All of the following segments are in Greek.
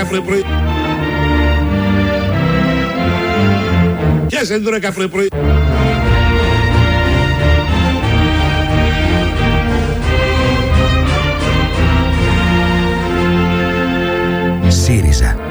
πρωί-πρωί. Πιάσε την τρόικα πρωί-πρωί. ΣΥΡΙΖΑ.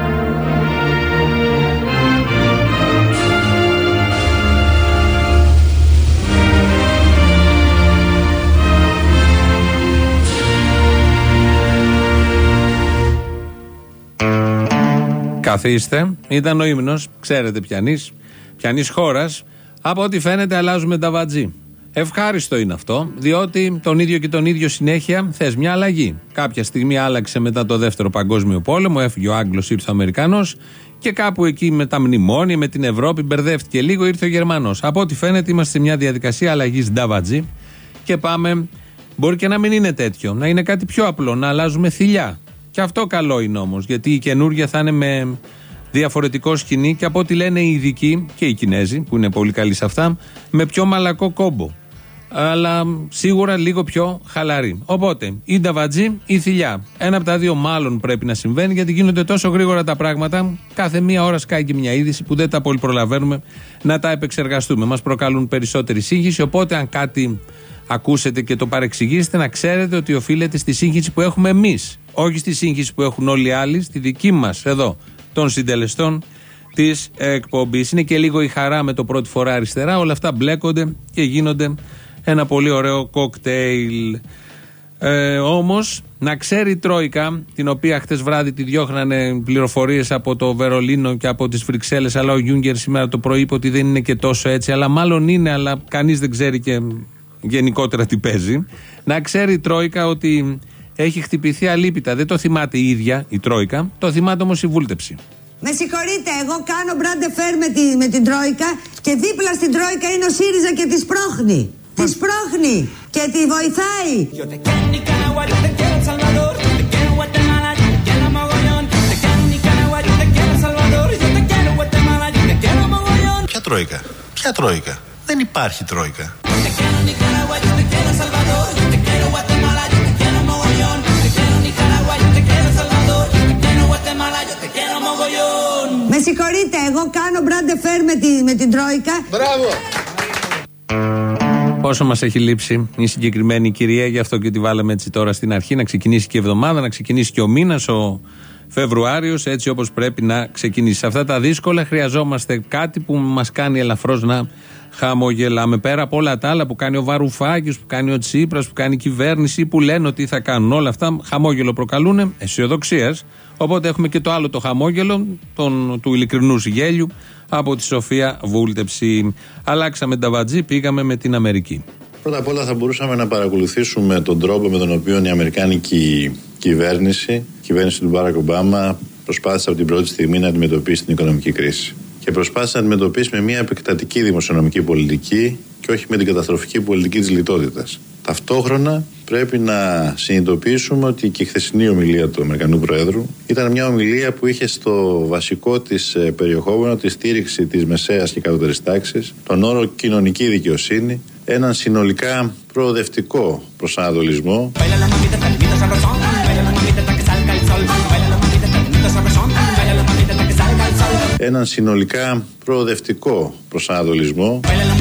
Καθίστε, ήταν ο ύμνος, ξέρετε ποιανής χώρας. Από ό,τι φαίνεται αλλάζουμε τα βατζή. Ευχάριστο είναι αυτό, διότι τον ίδιο και τον ίδιο συνέχεια θες μια αλλαγή. Κάποια στιγμή άλλαξε μετά το δεύτερο παγκόσμιο πόλεμο, έφυγε ο Άγγλος, ήρθε ο Αμερικανός και κάπου εκεί με τα μνημόνια, με την Ευρώπη μπερδεύτηκε λίγο, ήρθε ο Γερμανός. Από ό,τι φαίνεται είμαστε σε μια διαδικασία αλλαγής νταβατζή και πάμε, μπορεί και να μην είναι τέτοιο, να είναι κάτι πιο απλό, να αλλάζουμε θηλιά. Και αυτό καλό είναι όμως, γιατί η καινούργια θα είναι με διαφορετικό σκηνή και από ό,τι λένε οι ειδικοί και οι Κινέζοι, που είναι πολύ καλοί σε αυτά, με πιο μαλακό κόμπο. Αλλά σίγουρα λίγο πιο χαλαρή. Οπότε, ή νταβατζή ή θηλιά. Ένα από τα δύο μάλλον πρέπει να συμβαίνει, γιατί γίνονται τόσο γρήγορα τα πράγματα. Κάθε μία ώρα σκάει και μια είδηση που δεν τα πολύ προλαβαίνουμε να τα επεξεργαστούμε. Μας προκαλούν περισσότερη σύγχυση. Οπότε, αν κάτι ακούσετε και το παρεξηγήσετε, να ξέρετε ότι οφείλεται στη σύγχυση που έχουμε εμείς. Όχι στη σύγχυση που έχουν όλοι οι άλλοι, στη δική μας εδώ, των συντελεστών της εκπομπής. Είναι και λίγο η χαρά με το πρώτη φορά αριστερά. Όλα αυτά μπλέκονται και γίνονται ένα πολύ ωραίο κοκτέιλ. Όμως, να ξέρει η Τρόικα, την οποία χτες βράδυ τη διώχνανε πληροφορίες από το Βερολίνο και από τις Βρυξέλλες, αλλά ο Γιούγκερ σήμερα το πρωί είπε ότι δεν είναι και τόσο έτσι, αλλά μάλλον είναι, αλλά κανείς δεν ξέρει και γενικότερα τι παίζει. Να ξέρει η Τρόικα ότι έχει χτυπηθεί αλίπητα. Δεν το θυμάται η ίδια η Τρόικα, το θυμάται όμως η βούλτεψη. Με συγχωρείτε, εγώ κάνω μπραντεφέρ με την Τρόικα και δίπλα στην Τρόικα είναι ο ΣΥΡΙΖΑ και τη σπρώχνει. Τη σπρώχνει και τη βοηθάει. Ποια Τρόικα? Ποια Τρόικα? Δεν υπάρχει Τρόικα. Με συγχωρείτε, εγώ κάνω μπραντεφέρ με την Τρόικα. Μπράβο! Πόσο μας έχει λείψει η συγκεκριμένη κυρία, γι' αυτό και τη βάλαμε έτσι τώρα στην αρχή, να ξεκινήσει και η εβδομάδα, να ξεκινήσει και ο μήνας, ο Φεβρουάριος, έτσι όπως πρέπει να ξεκινήσει. Σε αυτά τα δύσκολα χρειαζόμαστε κάτι που μας κάνει ελαφρώς να χαμογελάμε. Πέρα από όλα τα άλλα που κάνει ο Βαρουφάκης, που κάνει ο Τσίπρας, που κάνει η κυβέρνηση, που λένε ότι θα κάνουν όλα αυτά, χαμόγελο προκαλούν, αισιοδοξίας. Οπότε έχουμε και το άλλο το χαμόγελο, του ειλικρινούς γέλιου, από τη Σοφία Βούλτεψη. Αλλάξαμε τα βατζή, πήγαμε με την Αμερική. Πρώτα απ' όλα θα μπορούσαμε να παρακολουθήσουμε τον τρόπο με τον οποίο η αμερικάνικη κυβέρνηση του Μπάρακ Ομπάμα προσπάθησε από την πρώτη στιγμή να αντιμετωπίσει την οικονομική κρίση. Και προσπάθησε να αντιμετωπίσει με μια επεκτατική δημοσιονομική πολιτική και όχι με την καταστροφική πολιτική της λιτότητας. Ταυτόχρονα πρέπει να συνειδητοποιήσουμε ότι και η χθεσινή ομιλία του Αμερικανού Προέδρου ήταν μια ομιλία που είχε στο βασικό της περιεχόμενο τη στήριξη της μεσαίας και κατώτερης τάξης, τον όρο κοινωνική δικαιοσύνη, έναν συνολικά προοδευτικό προσανατολισμό, έναν συνολικά προοδευτικό προσανατολισμό,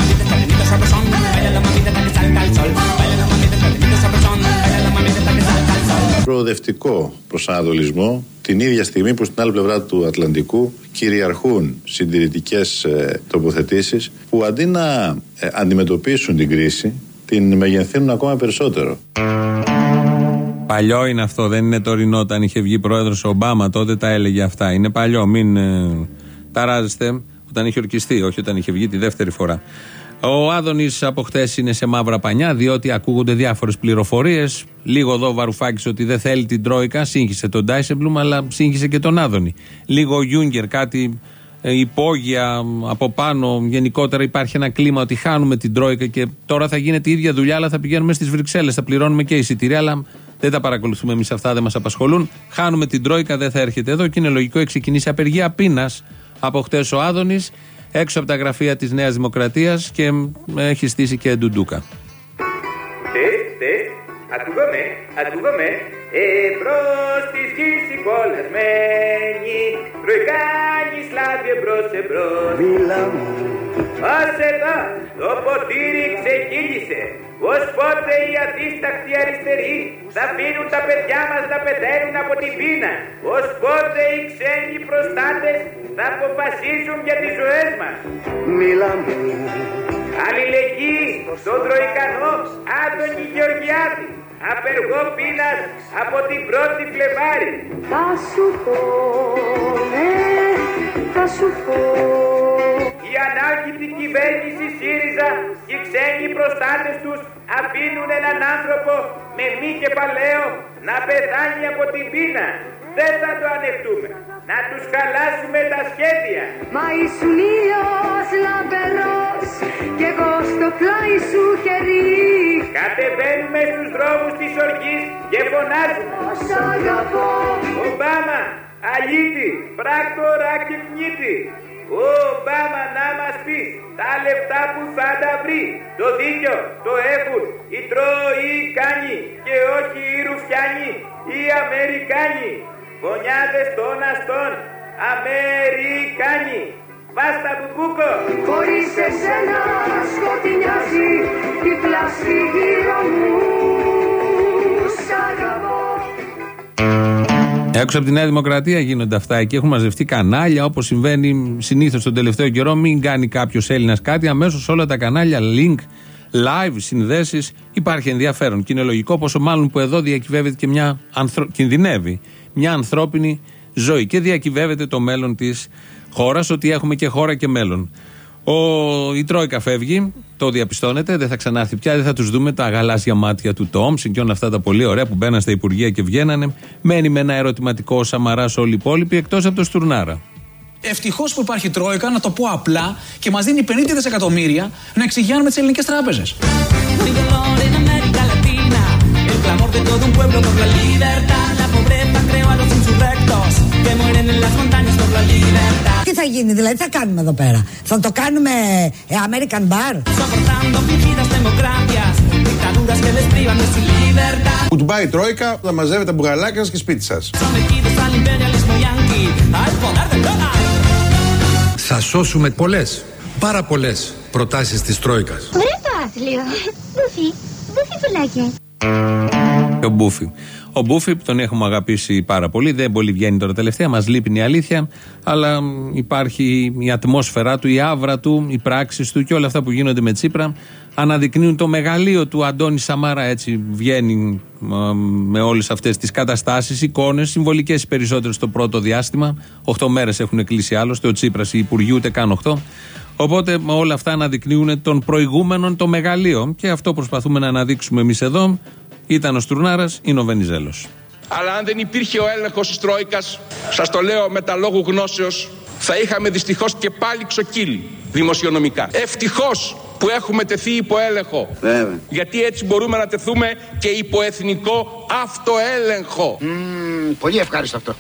την ίδια στιγμή που στην άλλη πλευρά του Ατλαντικού κυριαρχούν συντηρητικές τοποθετήσεις που αντί να αντιμετωπίσουν την κρίση την μεγενθύνουν ακόμα περισσότερο. Παλιό είναι αυτό, δεν είναι τωρινό. Όταν είχε βγει πρόεδρος Ομπάμα τότε τα έλεγε αυτά. Είναι παλιό, μην ταράζεστε. Όταν είχε ορκιστεί, όχι όταν είχε βγει τη δεύτερη φορά. Ο Άδωνης από χτες είναι σε μαύρα πανιά, διότι ακούγονται διάφορες πληροφορίες. Λίγο εδώ ο Βαρουφάκης ότι δεν θέλει την Τρόικα, σύγχυσε τον Ντάισεμπλουμ, αλλά σύγχυσε και τον Άδωνη. Λίγο ο Γιούγκερ, κάτι υπόγεια από πάνω. Γενικότερα υπάρχει ένα κλίμα ότι χάνουμε την Τρόικα και τώρα θα γίνεται η ίδια δουλειά, αλλά θα πηγαίνουμε στις Βρυξέλλες, θα πληρώνουμε και εισιτήρια, αλλά δεν τα παρακολουθούμε εμείς αυτά, δεν μας απασχολούν. Χάνουμε την Τρόικα, δεν θα έρχεται εδώ και είναι λογικό, έχει ξεκινήσει απεργία πείνας από χτες ο Άδωνης, έξω από τα γραφεία της Νέας Δημοκρατίας και έχει στήσει και ντουντούκα. Εμπρός της γης η κολλασμένη, τροϊκάνει σλάβη εμπρός. Μίλα μου. Ως εδώ το ποτήρι ξεκίνησε. Ως πότε οι αδίστακτοι αριστεροί θα αφήνουν τα παιδιά μας να πεθαίνουν από την πείνα. Ως πότε οι ξένοι προστάτες θα αποφασίζουν για τις ζωές μας. Μίλα μου. Αλληλεγγύη στον Τροϊκανό Άδωνη Γεωργιάδη, απεργό πείνας από την 1η Φλεβάρη. Θα σου πω, θα σου πω. Η ανάρχητη κυβέρνηση ΣΥΡΙΖΑ και οι ξένοι προστάτες τους αφήνουν έναν άνθρωπο με μη κεφαλαίο να πεθάνει από την πείνα. Δεν θα το ανεχτούμε. Να τους χαλάσουμε τα σχέδια. Μα ήσουν ήλιος λαμπερός κι εγώ στο πλάι σου χερί. Κατεβαίνουμε στους δρόμους της οργής και φωνάζουμε. Σ' αγαπώ. Ομπάμα, αλήτη, πράκτορα και κνήτη. Ο Ομπάμα να μας πει τα λεφτά που θα τα βρει. Το δίκιο το έχουν οι Τροϊκάνοι και όχι οι Ρουφιάνοι, οι Αμερικάνοι. Φωνιάδες των αστών, Αμερικάνοι. Πάστα μπουμπούκο. Χωρίς εσένα σκοτεινιάζει η πλάση γύρω μου. Σ' αγαπώ. Έξω από τη Νέα Δημοκρατία γίνονται αυτά. Εκεί έχουν μαζευτεί κανάλια, όπως συμβαίνει συνήθως τον τελευταίο καιρό. Μην κάνει κάποιος Έλληνας κάτι, αμέσως όλα τα κανάλια, link, live, συνδέσεις. Υπάρχει ενδιαφέρον. Και είναι λογικό, πόσο μάλλον που εδώ διακυβεύεται και κινδυνεύει μια ανθρώπινη ζωή και διακυβεύεται το μέλλον της χώρας, ότι έχουμε και χώρα και μέλλον. Η Τρόικα φεύγει, το διαπιστώνετε, δεν θα ξανάρθει πια, δεν θα τους δούμε τα γαλάζια μάτια του Τόμψιν και όλα αυτά τα πολύ ωραία που μπαίναν στα υπουργεία και βγαίνανε. Μένει με ένα ερωτηματικό Σαμαράς όλοι οι υπόλοιποι, εκτός από το Στουρνάρα. Ευτυχώς που υπάρχει Τρόικα, να το πω απλά, και μας δίνει 50 δισεκατομμύρια να εξηγιάνουμε τις ελληνικές τράπεζες. Τι θα γίνει, δηλαδή, τι θα κάνουμε εδώ πέρα? Θα το κάνουμε American Bar? Που του πάει η Τρόικα, θα μαζεύετε τα μπουγαλάκια σας και σπίτι σας. Θα σώσουμε πολλές, πάρα πολλές προτάσεις της Τρόικας. Βρε το άθλιο. Μπούφι φουλάκια. Ο Μπούφι. Ο Μπούφι τον έχουμε αγαπήσει πάρα πολύ. Δεν πολύ βγαίνει τώρα τελευταία, μας λείπει η αλήθεια. Αλλά υπάρχει η ατμόσφαιρά του, η άβρα του, οι πράξεις του και όλα αυτά που γίνονται με Τσίπρα. Αναδεικνύουν το μεγαλείο του Αντώνη Σαμάρα. Έτσι βγαίνει με όλες αυτές τις καταστάσεις, εικόνες, συμβολικές περισσότερες στο πρώτο διάστημα. 8 μέρες έχουν κλείσει άλλωστε. Ο Τσίπρας, οι υπουργοί ούτε καν 8. Οπότε όλα αυτά αναδεικνύουν τον προηγούμενον το μεγαλείο. Και αυτό προσπαθούμε να αναδείξουμε εμείς εδώ. Ήταν ο Στουρνάρας, είναι ο Βενιζέλος. Αλλά αν δεν υπήρχε ο έλεγχος της Τρόικας, σας το λέω με τα λόγου γνώσεως, θα είχαμε δυστυχώς και πάλι ξοκύλει δημοσιονομικά. Ευτυχώς που έχουμε τεθεί υπό έλεγχο. Βέβαια. Γιατί έτσι μπορούμε να τεθούμε και υπό εθνικό αυτοέλεγχο. Πολύ ευχάριστο αυτό.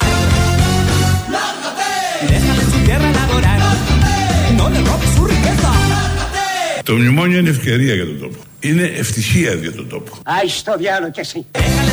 Το μνημόνιο είναι ευκαιρία για τον τόπο. Είναι ευτυχία για τον τόπο. Άι στο διάλογο κι εσύ.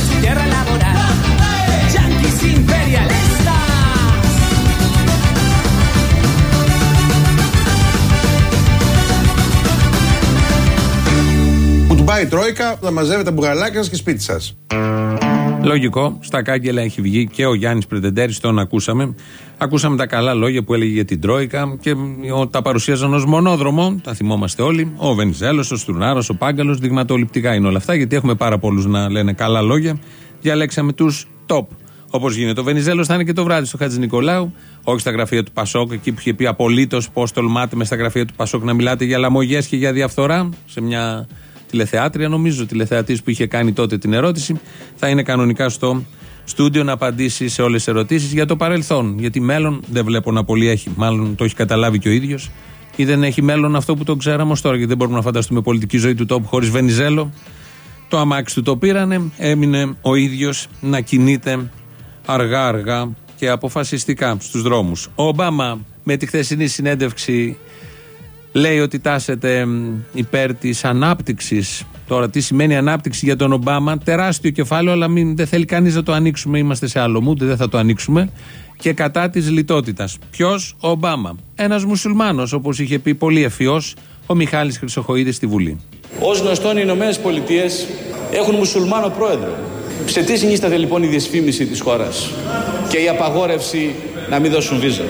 Που του πάει η Τρόικα, θα μαζεύετε τα μπουγαλάκια σας και σπίτι σας. Λογικό, στα κάγκελα έχει βγει και ο Γιάννης Πρετεντέρης, τον ακούσαμε. Ακούσαμε τα καλά λόγια που έλεγε για την Τρόικα και τα παρουσίαζαν ως μονόδρομο, τα θυμόμαστε όλοι. Ο Βενιζέλος, ο Στουρνάρας, ο Πάγκαλος, δειγματοληπτικά είναι όλα αυτά, γιατί έχουμε πάρα πολλούς να λένε καλά λόγια. Διαλέξαμε τους top. Όπως γίνεται. Ο Βενιζέλος θα είναι και το βράδυ στο Χατζηνικολάου, όχι στα γραφεία του Πασόκ, εκεί που είχε πει απολύτως πώς τολμάτε μες στα γραφεία του Πασόκ να μιλάτε για λαμογιές και για διαφθορά, σε μια τηλεθεάτρια, νομίζω, τηλεθεατής που είχε κάνει τότε την ερώτηση. Θα είναι κανονικά στο στούντιο να απαντήσει σε όλες τις ερωτήσεις για το παρελθόν. Γιατί μέλλον δεν βλέπω να πολύ έχει. Μάλλον το έχει καταλάβει και ο ίδιος. Ή δεν έχει μέλλον αυτό που το ξέραμε ως τώρα. Γιατί δεν μπορούμε να φανταστούμε πολιτική ζωή του τόπου χωρίς Βενιζέλο. Το αμάξι του το πήρανε. Έμεινε ο ίδιος να κινείται αργά-αργά και αποφασιστικά στους δρόμους. Ο Ομπάμα με τη χθεσινή συνέντευξη λέει ότι τάσεται υπέρ της ανάπτυξης. Τώρα, τι σημαίνει ανάπτυξη για τον Ομπάμα? Τεράστιο κεφάλαιο, αλλά δεν θέλει κανείς να το ανοίξουμε. Είμαστε σε άλλο mood, δεν θα το ανοίξουμε. Και κατά της λιτότητας. Ποιος? Ο Ομπάμα. Ένας μουσουλμάνος, όπως είχε πει πολύ ευφυώς ο Μιχάλης Χρυσοχοΐδης στη Βουλή. Ως γνωστόν, οι Ηνωμένες Πολιτείες έχουν μουσουλμάνο πρόεδρο. Σε τι συνίσταται λοιπόν η δυσφήμιση της χώρας και η απαγόρευση να μην δώσουν βίζα?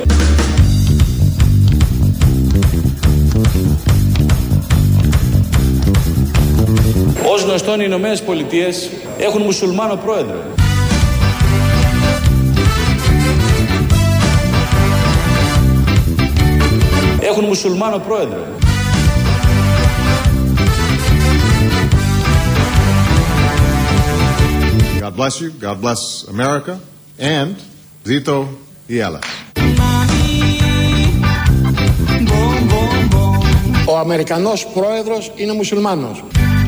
Ως γνωστόν, οι Ηνωμένες Πολιτείες έχουν μουσουλμάνο πρόεδρο. Έχουν μουσουλμάνο πρόεδρο. God bless you, God bless America, and Zito Ielas. Ο Αμερικανός πρόεδρος είναι μουσουλμάνος.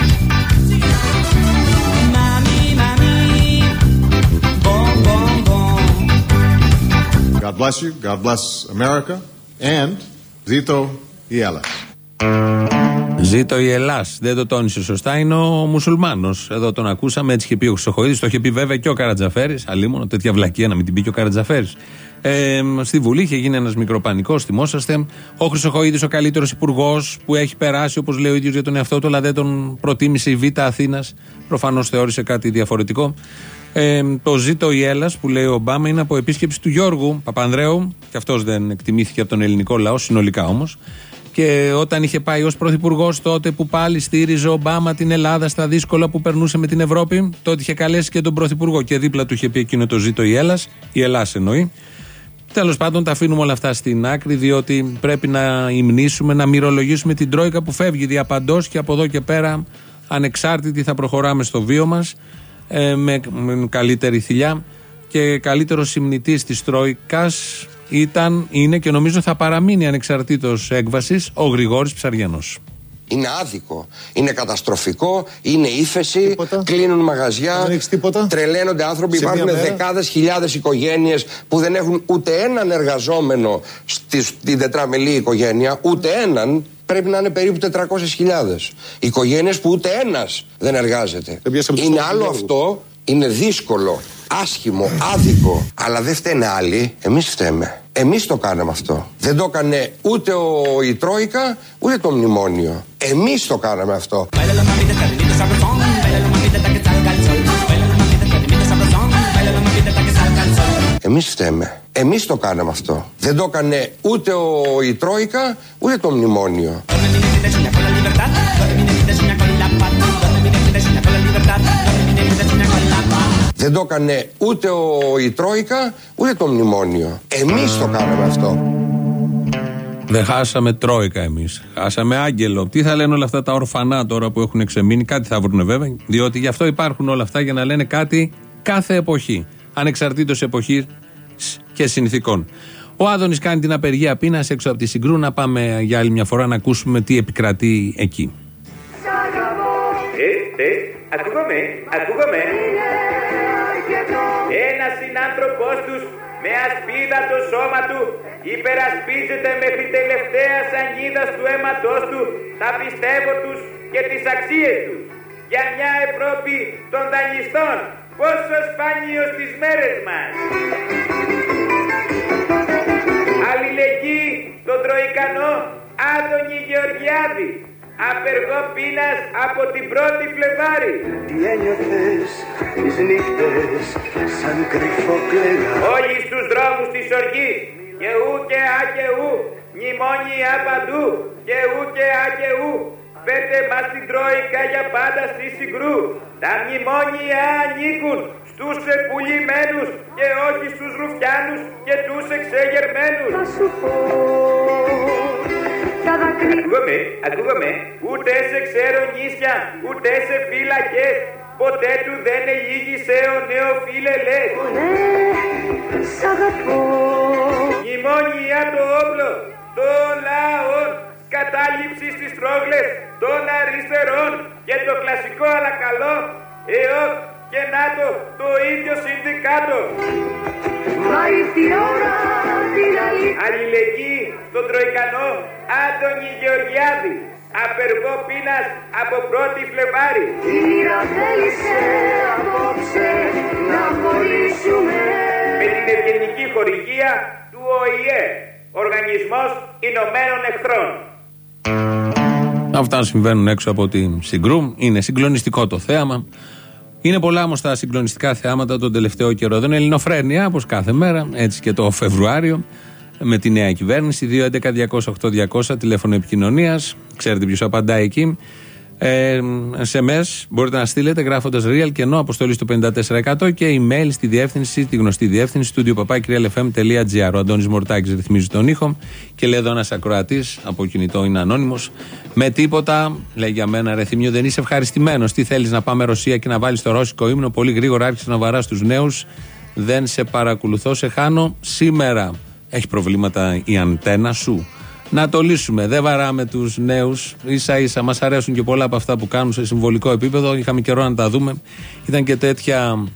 God bless you, God bless America, and Zito Ielas. Ζήτω η Ελλάς. Δεν το τόνισε σωστά, είναι ο μουσουλμάνος. Εδώ τον ακούσαμε, έτσι είχε πει ο Χρυσοχοΐδης. Το είχε πει βέβαια και ο Καρατζαφέρης. Αλίμονο, τέτοια βλακεία να μην την πει και ο Καρατζαφέρης. Στη Βουλή είχε γίνει ένας μικροπανικός, θυμόσαστε. Ο Χρυσοχοΐδης, ο καλύτερος υπουργός που έχει περάσει, όπως λέει ο ίδιος για τον εαυτό του, αλλά δεν τον προτίμησε η Β' Αθήνας. Προφανώς θεώρησε κάτι διαφορετικό. Το Ζήτω η Έλλας που λέει ο Ομπάμα είναι από επίσκεψη του Γιώργου Παπανδρέου, και αυτός δεν εκτιμήθηκε από τον ελληνικό λαό, συνολικά όμως. Και όταν είχε πάει ως πρωθυπουργός τότε που πάλι στήριζε ο Ομπάμα την Ελλάδα στα δύσκολα που περνούσε με την Ευρώπη, τότε είχε καλέσει και τον πρωθυπουργό και δίπλα του είχε πει εκείνο το Ζήτω η Έλλας, η Ελλάς εννοεί. Τέλος πάντων, τα αφήνουμε όλα αυτά στην άκρη, διότι πρέπει να υμνήσουμε, να μυρολογήσουμε την Τρόικα που φεύγει διαπαντός και από εδώ και πέρα ανεξάρτητη θα προχωράμε στο βίο μας με καλύτερη θηλιά. Και καλύτερος υμνητής της Τρόικας είναι και νομίζω θα παραμείνει ανεξαρτήτως έκβασης ο Γρηγόρης Ψαριανός. Είναι άδικο, είναι καταστροφικό, είναι ύφεση, κλείνουν μαγαζιά, τρελαίνονται άνθρωποι, υπάρχουν δεκάδες χιλιάδες οικογένειες που δεν έχουν ούτε έναν εργαζόμενο στην τετραμελή οικογένεια, ούτε έναν. Πρέπει να είναι περίπου 400.000 οικογένειες που ούτε ένας δεν εργάζεται. Είναι άλλο αυτό, είναι δύσκολο, άσχημο, άδικο. Αλλά δεν φταίνε άλλοι, εμείς φταίμε. Εμείς το κάναμε αυτό. Δεν το έκανε ούτε η Τρόικα, ούτε το μνημόνιο. Εμείς το κάναμε αυτό. Εμείς φταίμε. Εμείς το κάναμε αυτό. Δεν το έκανε ούτε η Τρόικα, ούτε το μνημόνιο. Δεν το έκανε ούτε η Τρόικα, ούτε το μνημόνιο. Εμείς το κάναμε αυτό. Δεν χάσαμε Τρόικα εμείς. Χάσαμε άγγελο. Τι θα λένε όλα αυτά τα ορφανά τώρα που έχουν εξεμείνει? Κάτι θα βρουν βέβαια. Διότι γι' αυτό υπάρχουν όλα αυτά, για να λένε κάτι κάθε εποχή. Ανεξαρτήτως εποχής και συνθήκων. Ο Άδωνης κάνει την απεργία πείνας έξω από τη Συγκρού. Να πάμε για άλλη μια φορά να ακούσουμε τι επικρατεί εκεί. Ακούγομαι. Ένας συνάνθρωπός τους με ασπίδα το σώμα του υπερασπίζεται μέχρι τελευταία σανίδας του αίματός του τα πιστεύω τους και τις αξίες του. Για μια Ευρώπη των δανειστών, πόσο σπάνιο στις μέρες μας. Αλληλεγγύη τον Τροϊκανό Άδωνη Γεωργιάδη. Απεργό πείνας από την 1η Φλεβάρη. Τι ένιωθες τις νύχτες σαν κρυφό κλαίγα. Όλοι στους δρόμους της οργής και ου και α και ου, μνημόνια παντού και ου και α και ου. Φέρτε μας την Τρόικα για πάντα στη Συγκρού. Τα μνημόνια ανήκουν στους πουλημένους και όχι στους ρουφιάνους και τους εξεγερμένους. Θα σου πω. Ακούγομαι, ούτε σε ξέρω νήσια, ούτε σε φύλακες, ποτέ του δεν ελίγησε ο νεοφίλελες. Ναι, σ' αγαπώ. Μνημόνια το όπλο των λαών, κατάληψη στις τρόγλες των αριστερών και το κλασικό αλλά καλό ΕΟΚ και ΝΑΤΟ, το ίδιο συνδικάτο. Μα ήρθε η ώρα την Αλληλεγγύη στον Τροϊκανό Άντωνη Γεωργιάδη. Απεργό πείνας από 1η Φλεβάρη. Κύρα θέλησε απόψε να χωρίσουμε. Με την ευγενική χορηγία του ΟΗΕ, Οργανισμός Ηνωμένων Εχθρών. Αυτά συμβαίνουν έξω από τη Συγκρού. Είναι συγκλονιστικό το θέαμα. Είναι πολλά όμως τα συγκλονιστικά θεάματα τον τελευταίο καιρό. Δεν είναι ελληνοφρένεια, όπως κάθε μέρα, έτσι και το Φεβρουάριο, με τη νέα κυβέρνηση. 2.11.208.200 τηλέφωνο επικοινωνίας. Ξέρετε ποιος απαντάει εκεί. SMS μπορείτε να στείλετε γράφοντας real και ενώ αποστολή στο 54% και email στη διεύθυνση, τη γνωστή διεύθυνση studio@realfm.gr. Ο Αντώνης Μορτάκης ρυθμίζει τον ήχο και λέει εδώ ένας ακροατής από κινητό, είναι ανώνυμος. Με τίποτα, λέει για μένα, ρε Θήμιο, δεν είσαι ευχαριστημένος. Τι θέλεις να πάμε Ρωσία και να βάλεις το ρώσικο ύμνο? Πολύ γρήγορα άρχισε να βαράς τους νέους. Δεν σε παρακολουθώ, σε χάνω σήμερα. Έχει προβλήματα η αντένα σου? Να το λύσουμε. Δεν βαράμε τους νέους. Ίσα ίσα μας αρέσουν και πολλά από αυτά που κάνουν σε συμβολικό επίπεδο. Είχαμε καιρό να τα δούμε. Ήταν και τέτοια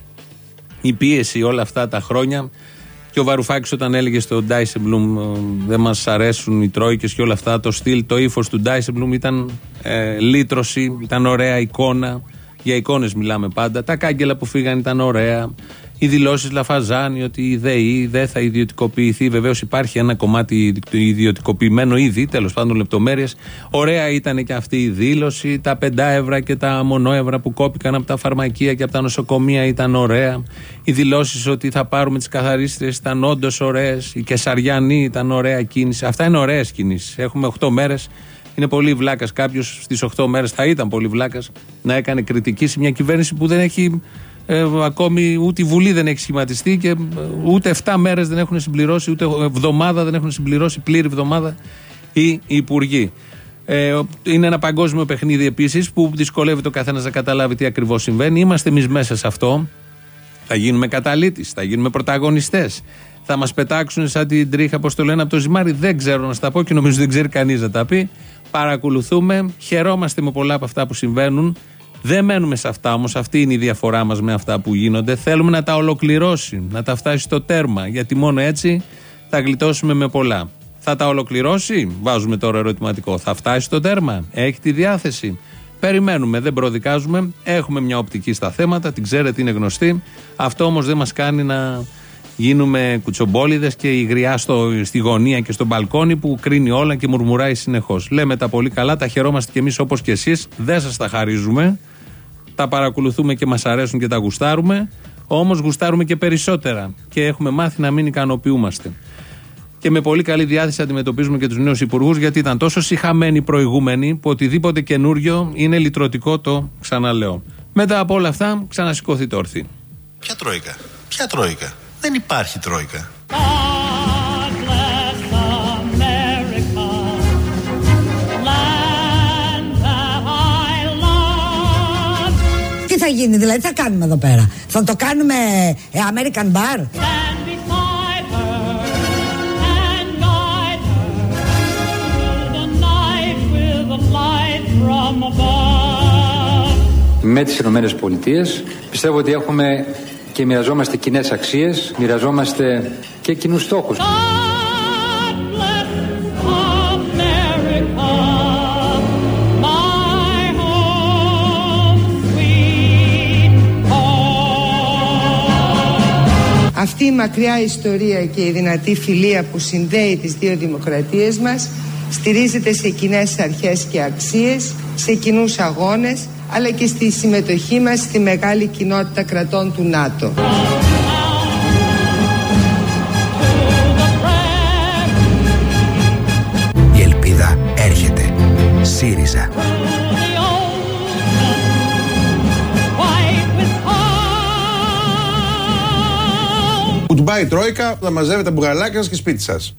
η πίεση όλα αυτά τα χρόνια. Και ο Βαρουφάκης όταν έλεγε στο Ντάισεμπλουμ δεν μας αρέσουν οι τρόικες και όλα αυτά, το στυλ, το ύφος του Ντάισεμπλουμ ήταν λύτρωση, ήταν ωραία εικόνα. Για εικόνες μιλάμε πάντα. Τα κάγκελα που φύγαν ήταν ωραία. Οι δηλώσεις Λαφαζάνη ότι η ΔΕΗ δεν θα ιδιωτικοποιηθεί. Βεβαίως υπάρχει ένα κομμάτι ιδιωτικοποιημένο ήδη, τέλος πάντων λεπτομέρειες. Ωραία ήταν και αυτή η δήλωση. Τα 5 ευρώ και τα μονόευρα που κόπηκαν από τα φαρμακεία και από τα νοσοκομεία ήταν ωραία. Οι δηλώσεις ότι θα πάρουμε τις καθαρίστριες ήταν όντως ωραίες. Η Κεσαριανή ήταν ωραία κίνηση. Αυτά είναι ωραίες κινήσεις. Έχουμε 8 μέρες. Είναι πολύ βλάκας κάποιος στις 8 μέρες, θα ήταν πολύ βλάκας, να έκανε κριτική σε μια κυβέρνηση που δεν έχει ακόμη ούτε η Βουλή δεν έχει σχηματιστεί και ούτε 7 μέρες δεν έχουν συμπληρώσει, ούτε εβδομάδα δεν έχουν συμπληρώσει, πλήρη εβδομάδα οι υπουργοί. Είναι ένα παγκόσμιο παιχνίδι επίσης που δυσκολεύει το καθένας να καταλάβει τι ακριβώς συμβαίνει. Είμαστε εμείς μέσα σε αυτό. Θα γίνουμε καταλήτης, θα γίνουμε πρωταγωνιστές. Θα μας πετάξουν σαν την τρίχα, όπως το λένε, από το ζυμάρι. Δεν ξέρω να στα πω και νομίζω δεν ξέρει κανείς να τα πει. Παρακολουθούμε, χαιρόμαστε με πολλά από αυτά που συμβαίνουν. Δεν μένουμε σε αυτά όμως, αυτή είναι η διαφορά μας με αυτά που γίνονται. Θέλουμε να τα ολοκληρώσει, να τα φτάσει στο τέρμα, γιατί μόνο έτσι θα γλιτώσουμε με πολλά. Θα τα ολοκληρώσει, βάζουμε τώρα ερωτηματικό. Θα φτάσει στο τέρμα, έχει τη διάθεση? Περιμένουμε, δεν προδικάζουμε. Έχουμε μια οπτική στα θέματα, την ξέρετε, είναι γνωστή. Αυτό όμως δεν μας κάνει να γίνουμε κουτσομπόλιδες και η γριά στη γωνία και στο μπαλκόνι που κρίνει όλα και μουρμουράει συνεχώς. Λέμε τα πολύ καλά, τα χαιρόμαστε κι εμείς όπως κι εσείς. Δεν σας τα χαρίζουμε. Τα παρακολουθούμε και μας αρέσουν και τα γουστάρουμε. Όμως γουστάρουμε και περισσότερα και έχουμε μάθει να μην ικανοποιούμαστε. Και με πολύ καλή διάθεση αντιμετωπίζουμε και τους νέους υπουργούς, γιατί ήταν τόσο σιχαμένοι οι προηγούμενοι που οτιδήποτε καινούριο είναι λυτρωτικό, το ξαναλέω. Μετά από όλα αυτά, ξανασηκωθείτε όρθιοι. Ποια τρόικα? Ποια τρόικα? Δεν υπάρχει τρόικα. Τι θα γίνει, δηλαδή, τι θα κάνουμε εδώ πέρα? Θα το κάνουμε American Bar? Με τις Ηνωμένες Πολιτείες πιστεύω ότι έχουμε και μοιραζόμαστε κοινές αξίες, μοιραζόμαστε και κοινούς στόχους. Αυτή η μακριά ιστορία και η δυνατή φιλία που συνδέει τις δύο δημοκρατίες μας στηρίζεται σε κοινές αρχές και αξίες, σε κοινούς αγώνες, αλλά και στη συμμετοχή μας στη μεγάλη κοινότητα κρατών του ΝΑΤΟ. Η ελπίδα έρχεται. ΣΥΡΙΖΑ. Που του πάει η Τρόικα, θα μαζεύετε τα μπουγαλάκια σας και σπίτι σας.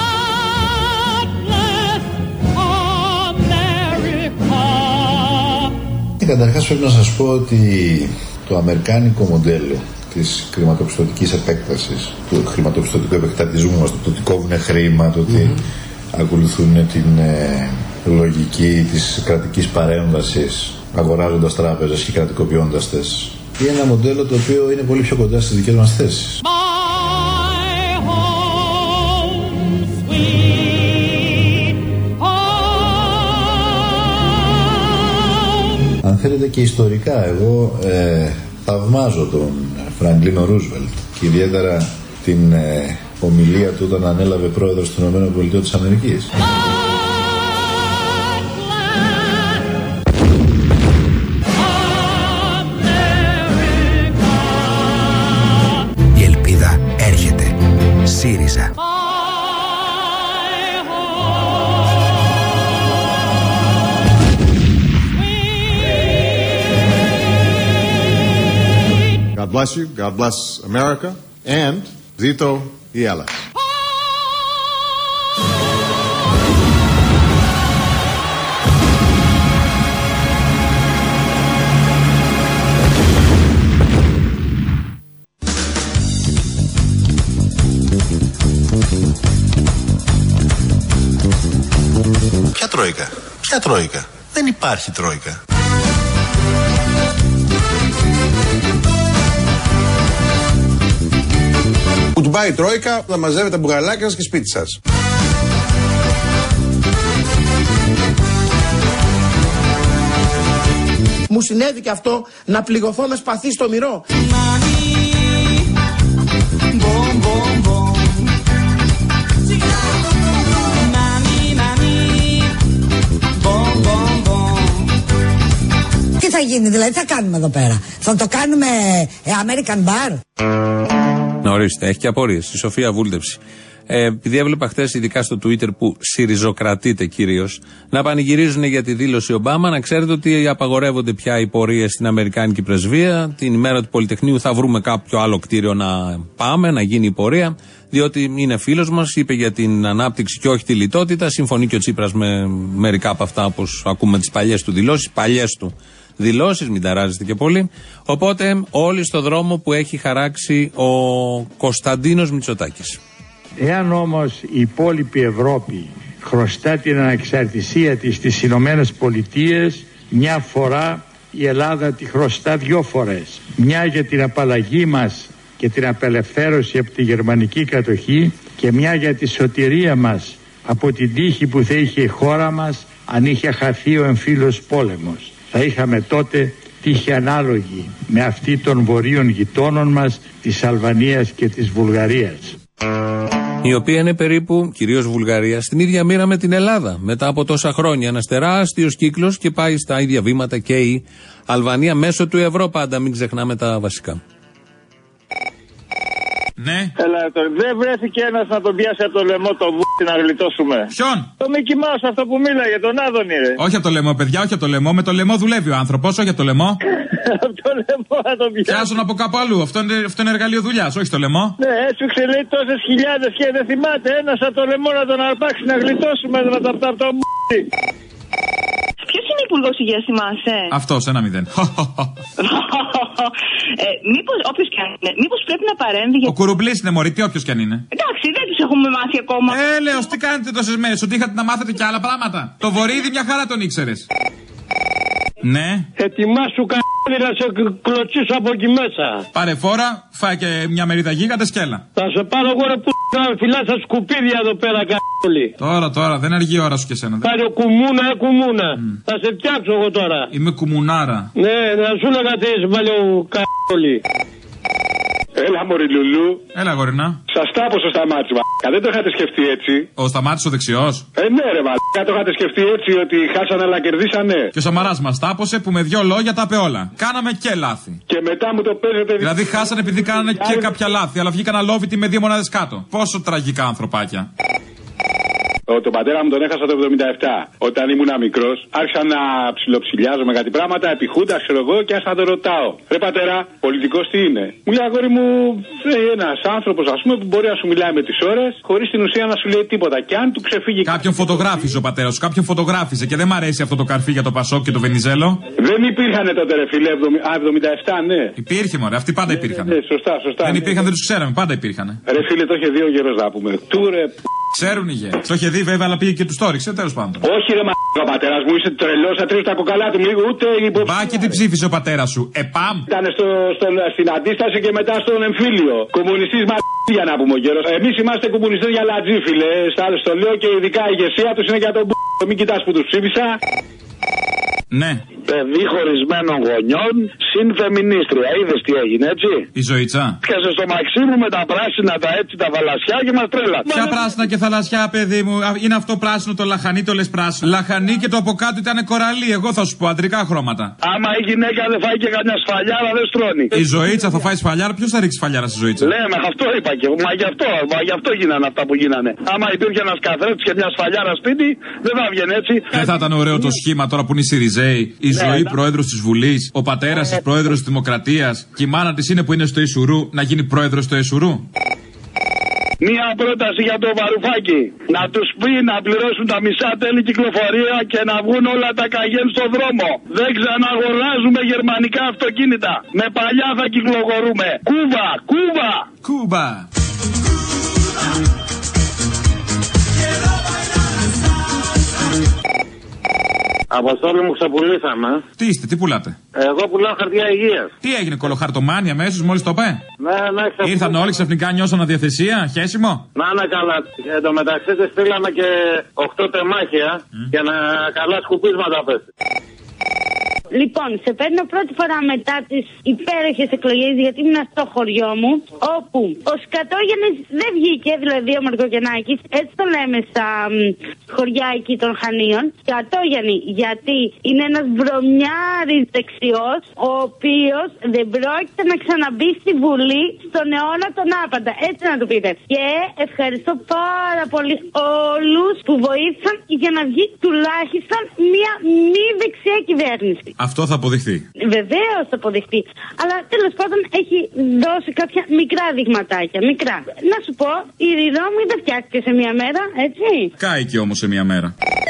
Καταρχάς πρέπει να σας πω ότι το αμερικάνικο μοντέλο της χρηματοπιστωτικής επέκτασης, του χρηματοπιστωτικού επεκτατισμού μας, το ότι κόβουν χρήμα, το ότι ακολουθούν την λογική της κρατικής παρέμβασης, αγοράζοντας τράπεζες και κρατικοποιώντας τες, είναι ένα μοντέλο το οποίο είναι πολύ πιο κοντά στις δικές μας θέσεις. οφείλεται και ιστορικά. Εγώ θαυμάζω τον Φραγκλίνο Ρούσβελτ και ιδιαίτερα την ομιλία του όταν ανέλαβε πρόεδρος των ΗΠΑ. Η ελπίδα έρχεται. ΣΥΡΙΖΑ. God bless you. God bless America. And Zito y Alice. Ποια τρόικα? Ποια τρόικα? Δεν υπάρχει τρόικα. Κουτουμπάει η Τρόικα, θα μαζεύετε τα μπουγαλάκια σας και σπίτι σας. Μου συνέβη και αυτό να πληγωθώ με σπαθί στο μυρό. Τι θα γίνει, δηλαδή, τι θα κάνουμε εδώ πέρα? Θα το κάνουμε American Bar? Ορίστε, έχει και απορίες. Η Σοφία Βούλτεψη. Επειδή έβλεπα χθες, ειδικά στο Twitter που συριζοκρατείται κυρίως, να πανηγυρίζουν για τη δήλωση Ομπάμα, να ξέρετε ότι απαγορεύονται πια οι πορείες στην Αμερικάνικη πρεσβεία. Την ημέρα του Πολυτεχνείου θα βρούμε κάποιο άλλο κτίριο να πάμε, να γίνει η πορεία, διότι είναι φίλος μας, είπε για την ανάπτυξη και όχι τη λιτότητα. Συμφωνεί και ο Τσίπρας με μερικά από αυτά, όπως ακούμε τις παλιές του δηλώσεις, μην ταράζεστε και πολύ. Οπότε όλοι στο δρόμο που έχει χαράξει ο Κωνσταντίνος Μητσοτάκης. Εάν όμως η υπόλοιπη Ευρώπη χρωστά την ανεξαρτησία της στις Ηνωμένες Πολιτείες, μια φορά η Ελλάδα τη χρωστά 2 φορές. Μια για την απαλλαγή μας και την απελευθέρωση από τη γερμανική κατοχή και μια για τη σωτηρία μας από την τύχη που θα είχε η χώρα μας αν είχε χαθεί ο εμφύλιος πόλεμος. Θα είχαμε τότε τύχη ανάλογη με αυτή των βορείων γειτόνων μας, της Αλβανίας και της Βουλγαρίας. Η οποία είναι περίπου, κυρίως Βουλγαρία, στην ίδια μοίρα με την Ελλάδα. Μετά από τόσα χρόνια, ένας τεράστιος κύκλος και πάει στα ίδια βήματα και η Αλβανία μέσω του ευρώ πάντα. Μην ξεχνάμε τα βασικά. Ναι. Έλα, δεν βρέθηκε ένας να τον πιάσει από το λαιμό το βούτι να γλιτώσουμε. Ποιον? Το Μίκι Μάους, αυτό που μίλαγε, τον Άδωνη, ρε. Όχι από το λαιμό, παιδιά, όχι από το λαιμό. Με το λαιμό δουλεύει ο άνθρωπος, όχι από το λαιμό. Από το λαιμό να τον πιάσει. Πιάσουν από κάπου αλλού. Αυτό είναι εργαλείο δουλειάς, όχι στο λαιμό. Ναι, έσφιξε λέει τόσες χιλιάδες και δεν θυμάται ένας από το λαιμό να τον αρπάξει να γλιτώσουμε με το βούτι. Ποιος είναι υπουργός υγείας, θυμάσαι? Αυτός, 1-0. Μήπως πρέπει να παρέμβει για... Ο Κουρουμπλής είναι μωρή, τι όποιος κι αν είναι. Εντάξει, δεν τους έχουμε μάθει ακόμα. Λέω, τι κάνετε τόσες μέρες, ότι είχατε να μάθετε κι άλλα πράγματα. Το βορίδι μια χαρά τον ήξερες. Ναι. Ετοιμάσου κανένα να σε κλωτσίσω από εκεί μέσα. Πάρε φόρα, φάει και μια μερίδα γίγαντε σκέλα. Θα σε πάρω εγώ ρε που φυλά στα σκουπίδια εδώ πέρα κ***λι. Τώρα, δεν αργεί η ώρα σου και σένα. Πάρε κουμούνα, κουμούνα. Θα σε φτιάξω εγώ τώρα. Είμαι κουμουνάρα. Ναι, να σου λέγα τι είσαι πάλι ο κ***λι. Έλα, μωρή Λουλού. Έλα, γορίνα. Σας τάπω ο Σταμάτης, δεν το είχατε σκεφτεί έτσι. Ο Σταμάτης ο δεξιός. Ναι, ρε, το είχατε σκεφτεί έτσι ότι χάσανε αλλά κερδίσανε. Και ο Σαμαράς μας τάπωσε που με 2 λόγια τα είπε όλα. Κάναμε και λάθη. Και μετά μου το παίζετε. Δηλαδή χάσανε επειδή κάνανε και κάποια λάθη, αλλά βγήκαν αλόβητοι με 2 μονάδες κάτω. Πόσο τραγικά ανθρωπάκια. Τον πατέρα μου τον έχασα το 77. Όταν ήμουν μικρός, άρχισα να ψιλοψιλιάζω με κάτι πράγματα, επιχούντα, ξέρω εγώ, και άρχισα να τον ρωτάω. Ρε πατέρα, πολιτικός τι είναι? Μου λέει, αγόρι μου, ένας άνθρωπος, ας πούμε, που μπορεί να σου μιλάει με τις ώρες, χωρίς την ουσία να σου λέει τίποτα. Και αν του ξεφύγει. Κάποιον φωτογράφησε ο πατέρας σου, κάποιον φωτογράφησε και δεν μ' αρέσει αυτό το καρφί για το Πασόκ και το Βενιζέλο. Δεν υπήρχαν τότε, ρε φίλε, 77, ναι. Υπήρχε, μωρέ, αυτοί πάντα υπήρχαν. Ναι, σωστά. Δεν υπήρχαν, δεν τους ξέραμε, πάντα υπήρχαν. Ρε φίλε, το είχε δει ο γερός να πούμε. Ξέρουν οι γέροι. Το είχε δει βέβαια, αλλά πήγε και του τόριξε, τέλος πάντων. Όχι, ρε ο πατέρας μου, είσαι τρελός, θα τρέχει τα κοκαλά του λίγο, ούτε Μπάκι, τι ψήφισε ο πατέρας σου? ΕΠΑΜ. Ήταν στην αντίσταση και μετά στον εμφύλιο. Κομμουνιστής για να πούμε ο γέρος. Εμείς είμαστε κομμουνιστές για λατζί, φίλε. Στο λέω και ειδικά η ηγεσία τους είναι για τον μην κοιτάς που τους ψήφισα. Ναι. παιδί χωρισμένων γονιών, συν φεμινίστρια. Είδες τι έγινε, έτσι. Η Ζωήτσα. Πιάσε στο μαξί μου με τα πράσινα, τα έτσι, τα θαλασσιά και μας τρέλα. Ποια πράσινα και θαλασσιά, παιδί μου. Είναι αυτό πράσινο το λαχανί, το λες πράσινο. Λαχανί και το από κάτω ήταν κοραλί. Εγώ θα σου πω αντρικά χρώματα. Άμα η γυναίκα δεν φάει και καμιά σφαλιάρα, δεν στρώνει. Η Ζωήτσα θα φάει σφαλιάρα, ποιος θα ρίξει σφαλιάρα στη Ζωήτσα. Ναι, με αυτό είπα και εγώ. Μα γι' αυτό γίνανε αυτά που γίνανε. Άμα υπήρχε ένας καθρέφτης και μια σφαλιάρα σπίτι, δεν θα βγαίνει έτσι. Δεν θα ήταν ωραίο το σχήμα τώρα που είναι οι Σιριζέοι, η Ζωή πρόεδρος της Βουλής, ο πατέρας της πρόεδρος της Δημοκρατίας και η μάνα της είναι που είναι στο Ισουρού να γίνει πρόεδρος στο Ισουρού. Μία πρόταση για το Βαρουφάκι. Να τους πει να πληρώσουν τα μισά τέλη κυκλοφορία και να βγουν όλα τα καγέν στο δρόμο. Δεν ξαναγοράζουμε γερμανικά αυτοκίνητα. Με παλιά θα κυκλοφορούμε. Κούβα, Κούβα. Κούβα. Αποστόλη μου, ξεπουλήσαμε. Τι είστε, τι πουλάτε? Εγώ πουλάω χαρτιά υγείας. Τι έγινε, κολοχαρτομάνια αμέσως μόλις το πέ? Ναι, ήρθαν όλοι ξαφνικά, νιώσαν αδιαθεσία, χέσιμο. Να είναι καλά. Εν τω μεταξύ της στείλαμε και 8 τεμάχια για να καλά σκουπίσματα πέσει. Λοιπόν, σε παίρνω πρώτη φορά μετά τις υπέροχες εκλογές, γιατί ήμουν στο χωριό μου, όπου ο Σκατόγεννης δεν βγήκε, δηλαδή ο Μαρκοκενάκης, έτσι το λέμε στα χωριά εκεί των Χανίων. Σκατόγεννη, γιατί είναι ένας βρωμιάρης δεξιός, ο οποίος δεν πρόκειται να ξαναμπεί στη Βουλή στον αιώνα τον άπαντα. Έτσι να του πείτε. Και ευχαριστώ πάρα πολύ όλους που βοήθησαν για να βγει τουλάχιστον μια μη δεξιά κυβέρνηση. Αυτό θα αποδειχθεί. Βεβαίως θα αποδειχθεί. Αλλά τέλος πάντων έχει δώσει κάποια μικρά δειγματάκια. Μικρά. Να σου πω, η Ρώμη δεν φτιάχτηκε σε μια μέρα, έτσι. Κάηκε όμως σε μια μέρα.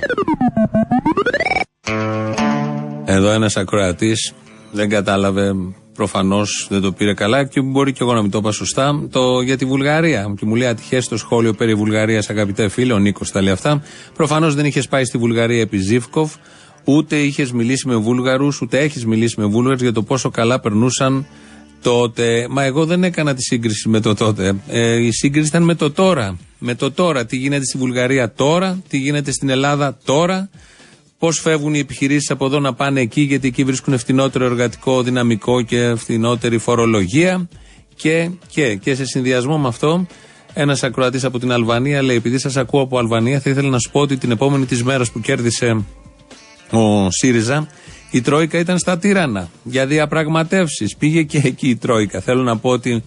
Εδώ ένας ακροατής δεν κατάλαβε, προφανώς δεν το πήρε καλά και μπορεί και εγώ να μην το είπα σωστά, για τη Βουλγαρία. Και μου λέει ατυχές στο σχόλιο περί Βουλγαρίας, αγαπητέ φίλε, ο Νίκος τα λέει αυτά. Προφανώς δεν είχες πάει στη Βουλγαρία επί Ζίβκοφ. Ούτε είχες μιλήσει με Βούλγαρους, ούτε έχεις μιλήσει με Βούλγαρους για το πόσο καλά περνούσαν τότε. Μα εγώ δεν έκανα τη σύγκριση με το τότε. Η σύγκριση ήταν με το τώρα. Με το τώρα. Τι γίνεται στη Βουλγαρία τώρα, τι γίνεται στην Ελλάδα τώρα, πώς φεύγουν οι επιχειρήσεις από εδώ να πάνε εκεί, γιατί εκεί βρίσκουν φθηνότερο εργατικό δυναμικό και φθηνότερη φορολογία. Και σε συνδυασμό με αυτό, ένας ακροατής από την Αλβανία λέει: επειδή σας ακούω από Αλβανία, θα ήθελα να σου πω ότι την επόμενη της μέρας που κέρδισε ο ΣΥΡΙΖΑ, η Τρόικα ήταν στα Τύρανα για διαπραγματεύσεις. Πήγε και εκεί η Τρόικα. Θέλω να πω ότι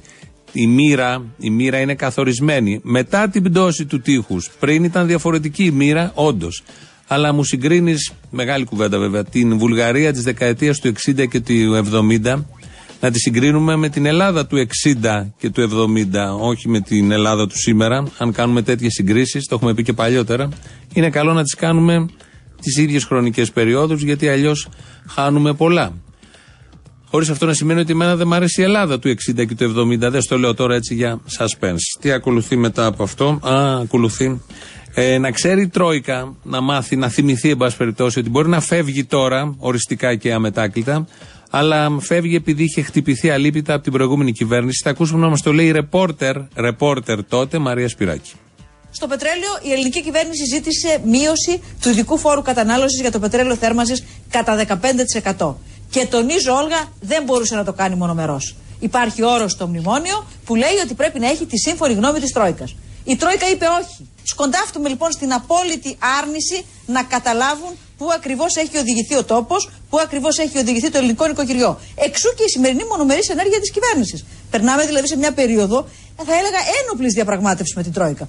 η μοίρα είναι καθορισμένη. Μετά την πτώση του τείχους, πριν ήταν διαφορετική η μοίρα, όντως. Αλλά μου συγκρίνεις, μεγάλη κουβέντα βέβαια, την Βουλγαρία της δεκαετίας του 60 και του 70, να τη συγκρίνουμε με την Ελλάδα του 60 και του 70, όχι με την Ελλάδα του σήμερα. Αν κάνουμε τέτοιες συγκρίσεις, το έχουμε πει και παλιότερα, είναι καλό να τις κάνουμε τις ίδιες χρονικές περιόδους, γιατί αλλιώς χάνουμε πολλά. Χωρίς αυτό να σημαίνει ότι εμένα δεν μ' αρέσει η Ελλάδα του 60 και του 70. Δεν στο λέω τώρα έτσι για suspense. Τι ακολουθεί μετά από αυτό? Ακολουθεί να ξέρει η Τρόικα, να μάθει, να θυμηθεί εν πάση περιπτώσει ότι μπορεί να φεύγει τώρα οριστικά και αμετάκλητα, αλλά φεύγει επειδή είχε χτυπηθεί αλίπητα από την προηγούμενη κυβέρνηση. Θα ακούσουμε να μας το λέει ρεπόρτερ τότε, Μαρία Σπυράκη. Στο πετρέλαιο, η ελληνική κυβέρνηση ζήτησε μείωση του ειδικού φόρου κατανάλωσης για το πετρέλαιο θέρμανσης κατά 15%. Και τονίζω, Όλγα, δεν μπορούσε να το κάνει μονομερός. Υπάρχει όρος στο μνημόνιο που λέει ότι πρέπει να έχει τη σύμφωνη γνώμη της Τρόικας. Η Τρόικα είπε όχι. Σκοντάφτουμε λοιπόν στην απόλυτη άρνηση να καταλάβουν πού ακριβώς έχει οδηγηθεί ο τόπος, πού ακριβώς έχει οδηγηθεί το ελληνικό νοικοκυριό. Εξού και η σημερινή μονομερής ενέργεια της κυβέρνησης. Περνάμε δηλαδή σε μια περίοδο, θα έλεγα, ένοπλης διαπραγμάτευσης με την Τρόικα.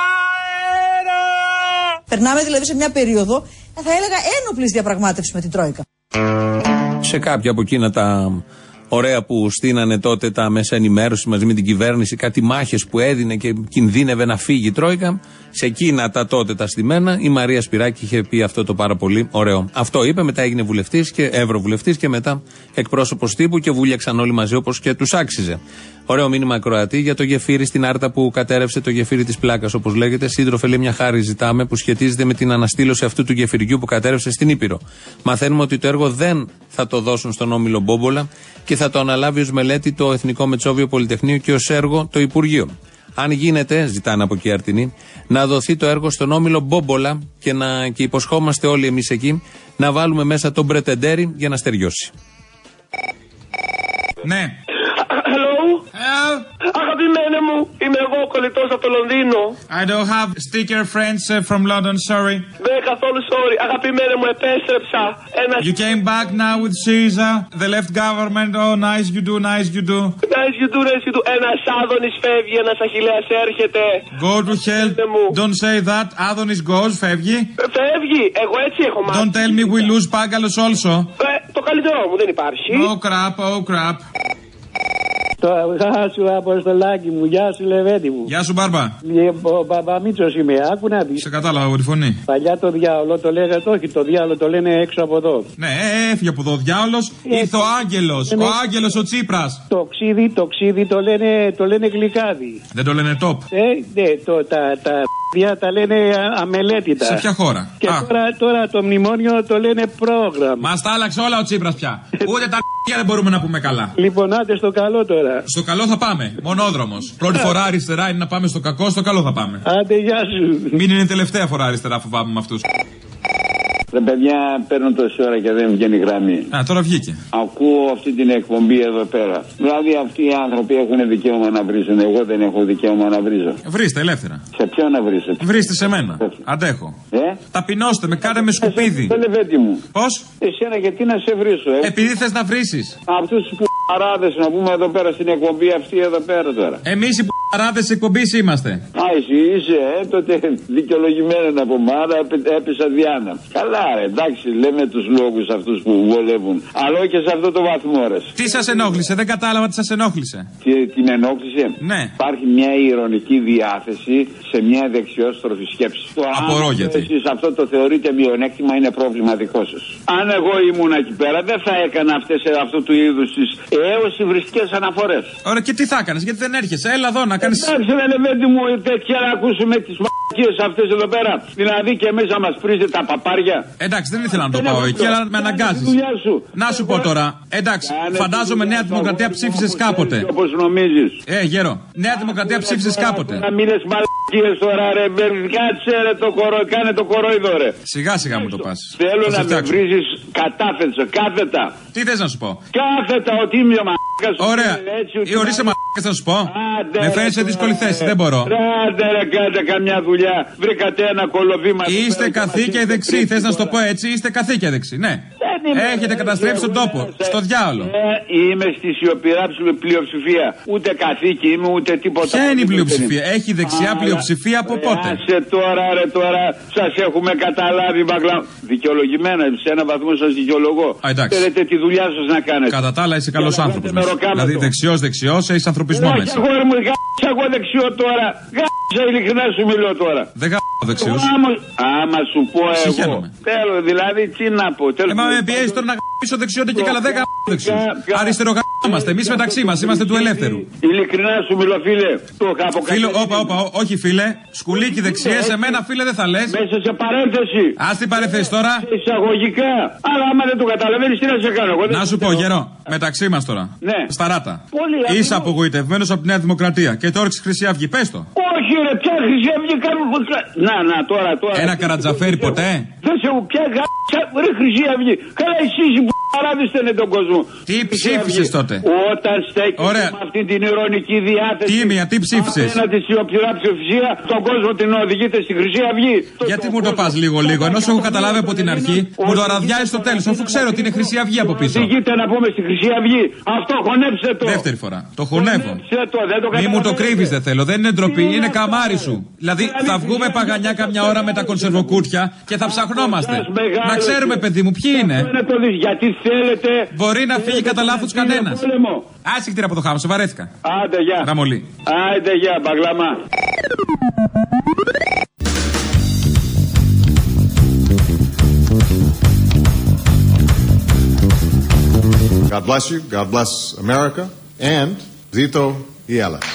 Περνάμε δηλαδή σε μια περίοδο, θα έλεγα, ένοπλης διαπραγμάτευσης με την Τρόικα. Σε κάποια από εκείνα τα ωραία που στείνανε τότε τα μέσα ενημέρωση μαζί με την κυβέρνηση, κάτι μάχες που έδινε και κινδύνευε να φύγει η Τρόικα, σε εκείνα τα τότε τα στημένα, η Μαρία Σπυράκη είχε πει αυτό το πάρα πολύ ωραίο. Αυτό είπε, μετά έγινε βουλευτής και ευρωβουλευτής και μετά εκπρόσωπος τύπου και βούλιαξαν όλοι μαζί όπως και τους άξιζε. Ωραίο μήνυμα ακροατή για το γεφύρι στην Άρτα που κατέρευσε, το γεφύρι της Πλάκας, όπως λέγεται. Σύντροφε, λέει, μια χάρη ζητάμε που σχετίζεται με την αναστήλωση αυτού του γεφυριού που κατέρευσε στην Ήπειρο. Μαθαίνουμε ότι το έργο δεν θα το δώσουν στον Όμιλο Μπόμπολα και θα το αναλάβει ως μελέτη το Εθνικό Μετσόβιο Πολυτεχνείο και ως έργο το Υπουργείο. Αν γίνεται, ζητάνε από εκεί Αρτινή, να δοθεί το έργο στον Όμιλο Μπόμπολα και υποσχόμαστε όλοι εμείς εκεί να βάλουμε μέσα τον Πρετεντέρι για να στεριώσει. Ναι. Αγαπημένε μου, είμαι εγώ ο κολλητός από το Λονδίνο. I don't have sticker friends from London, sorry. Δεν καθόλου sorry. Αγαπημένε μου, επέστρεψα. You came back now with Syriza, the left government, oh nice you do, nice you do. Nice you do, nice you do. Ένας Άδωνης φεύγει, ένας Αχιλλέας έρχεται. Go to hell, don't say that, Άδωνης goes, φεύγει. Φεύγει, εγώ έτσι έχω μάθει. Don't tell me we lose Πάγκαλος also. Το καλύτερό μου δεν υπάρχει. Oh crap, oh crap. Γεια σου Αποστολάκη μου, γεια σου Λεβέντη μου. Γεια σου Μπάρμπα. Ο Παπαμίτσος είμαι, άκου να δεις. Σε κατάλαβα από τη φωνή. Παλιά το διάολο το λέγανε, όχι το διάολο το λένε έξω από εδώ. Ναι, έφυγε από εδώ ο διάολος, ήρθε ο Άγγελος, ο Άγγελος ο Τσίπρας. Το ξύδι το λένε γλυκάδι. Δεν το λένε top. Ναι, τα λένε αμελέτητα. Σε ποια χώρα? Και τώρα το μνημόνιο το λένε πρόγραμμα. Μας τα άλλαξε όλα ο Τσίπρας πια. Ούτε τα δεν μπορούμε να πούμε καλά. Λοιπόν, άντε στο καλό τώρα. Στο καλό θα πάμε. Μονόδρομος. Πρώτη φορά αριστερά είναι να πάμε στο κακό, στο καλό θα πάμε. Άντε, γεια σου. Μην είναι τελευταία φορά αριστερά, φοβάμαι με αυτούς. Ρε παιδιά, παίρνω τόση ώρα και δεν βγαίνει γραμμή. Α, τώρα βγήκε. Ακούω αυτή την εκπομπή εδώ πέρα. Δηλαδή αυτοί οι άνθρωποι έχουν δικαίωμα να βρίζουν. Εγώ δεν έχω δικαίωμα να βρίζω. Βρίστε ελεύθερα. Σε ποιον να βρίσετε? Βρίστε σε μένα. Αντέχω. Ταπεινώστε με, κάντε με σκουπίδι. Μου. Πώς? Εσένα γιατί να σε βρίσω, Επειδή θες να βρίσεις. Αυτούς που παράδες να πούμε εδώ πέρα στην εκπομπή αυτή εδώ πέρα τώρα. Εμείς οι παράδες εκπομπής είμαστε. Α, εσύ είσαι, τότε δικαιολογημένο από μάνα, έπεσα Διάνα. Καλά, εντάξει, λέμε τους λόγους αυτούς που βολεύουν. Αλλά όχι σε αυτό το βαθμό, ρε. Τι σας ενόχλησε, δεν κατάλαβα τι σας ενόχλησε. Τι με ενόχλησε? Ναι. Υπάρχει μια ηρωνική διάθεση σε μια δεξιόστροφη σκέψη. Απορώ γιατί. Εσείς αυτό το θεωρείτε μειονέκτημα, είναι πρόβλημα δικό σας. Αν εγώ ήμουν εκεί πέρα, δεν θα έκανα αυτού του είδους τις έως υβριστικές αναφορές. Ωραία, και τι θα κάνεις, γιατί δεν έρχεσαι, έλα εδώ να κάνεις. Εντάξει, δεν είναι μου τέτοια να ακούσουμε τις μ***κίες αυτές εδώ πέρα. Δηλαδή και εμείς να μας πρίζετε τα παπάρια. Εντάξει, δεν ήθελα να το πάω εκεί, αλλά με αναγκάζεις. Να σου πω τώρα, εντάξει, φαντάζομαι Νέα Δημοκρατία ψήφισες κάποτε. Όπως νομίζεις. Γέρο, Νέα Δημοκρατία ψήφισες κάποτε. Να μην λες μαλακίες τώρα, ρε. Κάτσε ρε το κορόιδο, κάνε το κορόιδο, ρε. Σιγά σιγά μου το πας. Θέλω να με βρίζεις κάθετα. Τι θες να σου πω? Κάθετα, ότι είμαι ο μαλάκας. Ωραία. Ορίστε μαλάκας να σου πω. Με φέρεις σε δύσκολη θέση, δεν μπορώ. Άντε ρε, κάντε καμιά δουλειά. Βρήκατε ένα κολοβήμα. Είστε καθήκια δεξί, θες να σου το πω έτσι, είστε καθήκια δεξί, ναι. Έχετε καταστρέψει τον τόπο. Στο διάολο. Είμαι στη σιωπηρά πλειοψηφία. Ούτε καθήκη είμαι, ούτε τίποτα. Ποια είναι η πλειοψηφία? Έχει δεξιά πλειοψηφία από πότε? Άσε τώρα, ρε, τώρα σας έχουμε καταλάβει, μπαγκλά. Δικαιολογημένα, σε έναν βαθμό σας δικαιολογώ. Θέλετε τη δουλειά σας να κάνετε. Κατά τα άλλα είσαι καλός άνθρωπος. Δηλαδή δεξιός, έχεις ανθρωπισμό μέσα. Όχι, αγόρι μου, γάμισα εγώ δεξιό τώρα. Γάμισα, ειλικρινά σου μιλώ τώρα. Δεν γάμισα δεξιούς. Άμα σου πω εγώ. Θέλω, δηλαδή, τι να πω. Μα με πιέζει τώρα να γάμισω δεξιότητα και καλά, δεν γάμισω δεξιούς. Αριστερό γάμισαστε, εμείς μεταξύ μας, είμαστε του ελεύθερου. Ειλικρινά σου μιλώ, φίλε. Το έχω φίλο, όπα, όχι φίλε. Σκουλίκι δεξιέ, σε μένα φίλε δεν θα λες. Μέσα σε παρένθεση. Ας την παρένθεση τώρα. Εισαγωγικά. Αλλά άμα δεν το καταλαβαίνεις, τι να σε κάνω. Να σου πω, γερό, μεταξύ μας τώρα. Ναι. Σταράτα. Είσαι απογοητευμένος από τη Νέα Δημοκρατία και τώρα έχεις Χρυσή Αυγή, πες το. Όχι, ρε, ποια Χρυσή Αυγή κάνουν. Να, τώρα. Ένα Καρατζαφέρι ποτέ. Δεν σε πια ρε Χρυσή Αυγή. Καλά, εσείς που παράδεστε τον κόσμο. Τι ψήφισες τότε? Όταν στέκεσαι με αυτή την ηρωνική διάθεση. Τίμια, τι ψήφισες? Απέναντι στη σιωπηρά ψηφία, τον κόσμο την οδηγείτε στη Χρυσή Αυγή. Γιατί μου το πας λίγο, ενώ σου έχω καταλάβει από την αρχή, μου το ραδιάζει στο τέλος, αφού ξέρω ότι είναι Χρυσή Αυγή από πίσω. Οδηγείτε να πούμε στη Χρυσή Αυγή. Αυτό χωνέψε το. Δεύτερη φορά. Το χωνεύω. Μη μου το κρύβεις, δεν θέλω, δεν είναι ντροπή, είναι καμάρι σου. Δηλαδή θα βγούμε παγανιά καμιά ώρα με τα κονσερβοκούτια και θα ψαχνόμαστε. Να ξέρουμε, παιδί μου, ποιοι είναι. Γιατί θέλετε. Μπορεί να φύγει κατά λάθος κανένας. Άσυχτη από το χάμο, σε βαρέθηκα. Άντε, γεια. Ραμολή. Άντε, γεια, μπαγλαμά. God bless you, God bless America, and Zito y Alas.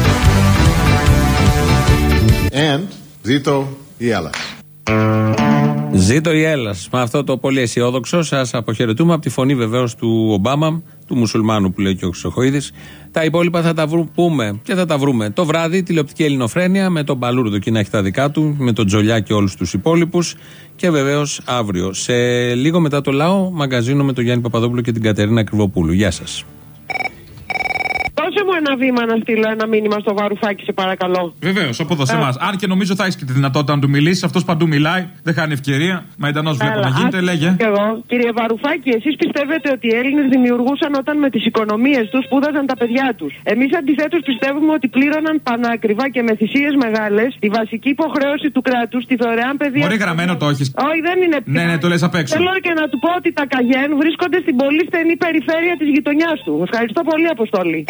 And Zito y Alas. Ζήτω η Έλλας. Με αυτό το πολύ αισιόδοξο σας αποχαιρετούμε από τη φωνή βεβαίως του Ομπάμα, του μουσουλμάνου που λέει και ο Χρυσοχοίδης. Τα υπόλοιπα θα τα πούμε και θα τα βρούμε το βράδυ. Τηλεοπτική Ελληνοφρένεια με τον Μπαλούρδο και να έχει τα δικά του, με τον Τζολιά και όλους τους υπόλοιπους. Και βεβαίως αύριο, σε λίγο μετά το Λαό, μαγκαζίνο με τον Γιάννη Παπαδόπουλο και την Κατερίνα Κρυβοπούλου. Γεια σας. Δώσε μου ένα βήμα να στείλω ένα μήνυμα στο Βαρουφάκι, σε παρακαλώ. Βεβαίως, από εδώ σε εμάς. Αν και νομίζω θα έχει και τη δυνατότητα να του μιλήσει. Αυτός παντού μιλάει, δεν χάνει ευκαιρία. Μαϊντανός βλέπω να γίνεται, λέγε. Εγώ, κύριε Βαρουφάκι, εσείς πιστεύετε ότι οι Έλληνες δημιουργούσαν όταν με τις οικονομίες τους σπούδαζαν τα παιδιά τους. Εμείς αντιθέτως πιστεύουμε ότι πλήρωναν πανάκριβα και με θυσίες μεγάλες τη βασική υποχρέωση του κράτους, τη δωρεάν παιδεία. Μπορεί γραμμένο το έχεις. Όχι, δεν είναι πια. Ναι, το λες απ' έξω. Θέλω και να του πω ότι τα Καγέν βρίσκονται στην πολύ στενή περιφέρεια της γειτονιάς του. Ευχαριστώ πολύ, Αποστόλη.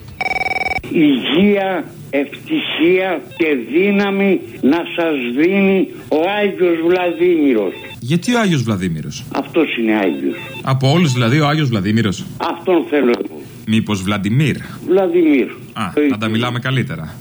Υγεία, ευτυχία και δύναμη να σας δίνει ο Άγιος Βλαδίμηρος. Γιατί ο Άγιος Βλαδίμηρος? Αυτός είναι Άγιος. Από όλους δηλαδή ο Άγιος Βλαδίμηρος? Αυτόν θέλω εγώ. Μήπως Βλαντιμίρ? Βλαδιμίρ. Να τα μιλάμε καλύτερα.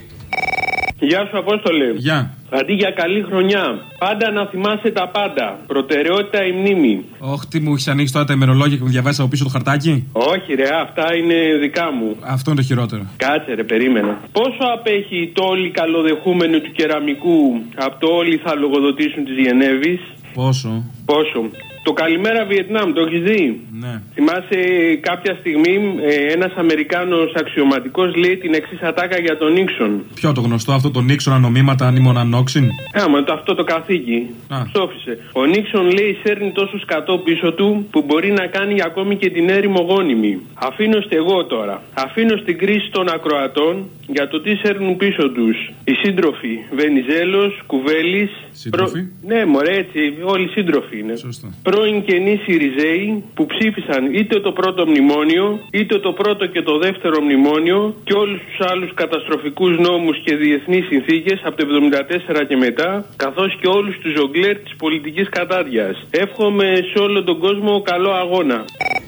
Γεια σου, Απόστολε. Γεια. Αντί για καλή χρονιά, πάντα να θυμάσαι τα πάντα. Προτεραιότητα η μνήμη. Όχι, τι μου έχει ανοίξει τώρα τα ημερολόγια και μου διαβάσει από πίσω το χαρτάκι. Όχι, ρε, αυτά είναι δικά μου. Αυτό είναι το χειρότερο. Κάτσε, ρε, περίμενα. Πόσο απέχει το όλοι καλοδεχούμενο του κεραμικού από το όλοι θα λογοδοτήσουν τη Γενέβης? Πόσο? Το Καλημέρα Βιετνάμ, το έχεις δει? Ναι. Θυμάσαι κάποια στιγμή ένας Αμερικάνος αξιωματικός λέει την εξής ατάκα για τον Νίξον. Ποιο το γνωστό αυτό, το Νίξον ανομήματα ανήμονανόξιν? Αυτό το καθήκη. Σόφισε. Ο Νίξον λέει σέρνει τόσο σκατό πίσω του που μπορεί να κάνει ακόμη και την έρημο γόνιμη. Αφήνω στεγό τώρα. Αφήνω στην κρίση των ακροατών για το τι σέρνουν πίσω τους οι σύντροφοι Βενιζέλος, Κουβέλης. Σύντροφοι? Ναι, μωρέ, έτσι, όλοι σύντροφοι είναι. Σωστό. Πρώην καινοί Σιριζέοι που ψήφισαν είτε το πρώτο μνημόνιο, είτε το πρώτο και το δεύτερο μνημόνιο και όλους τους άλλους καταστροφικούς νόμους και διεθνείς συνθήκες από το 1974 και μετά, καθώς και όλους τους ζογκλέρ της πολιτικής κατάδειας. Εύχομαι σε όλο τον κόσμο καλό αγώνα.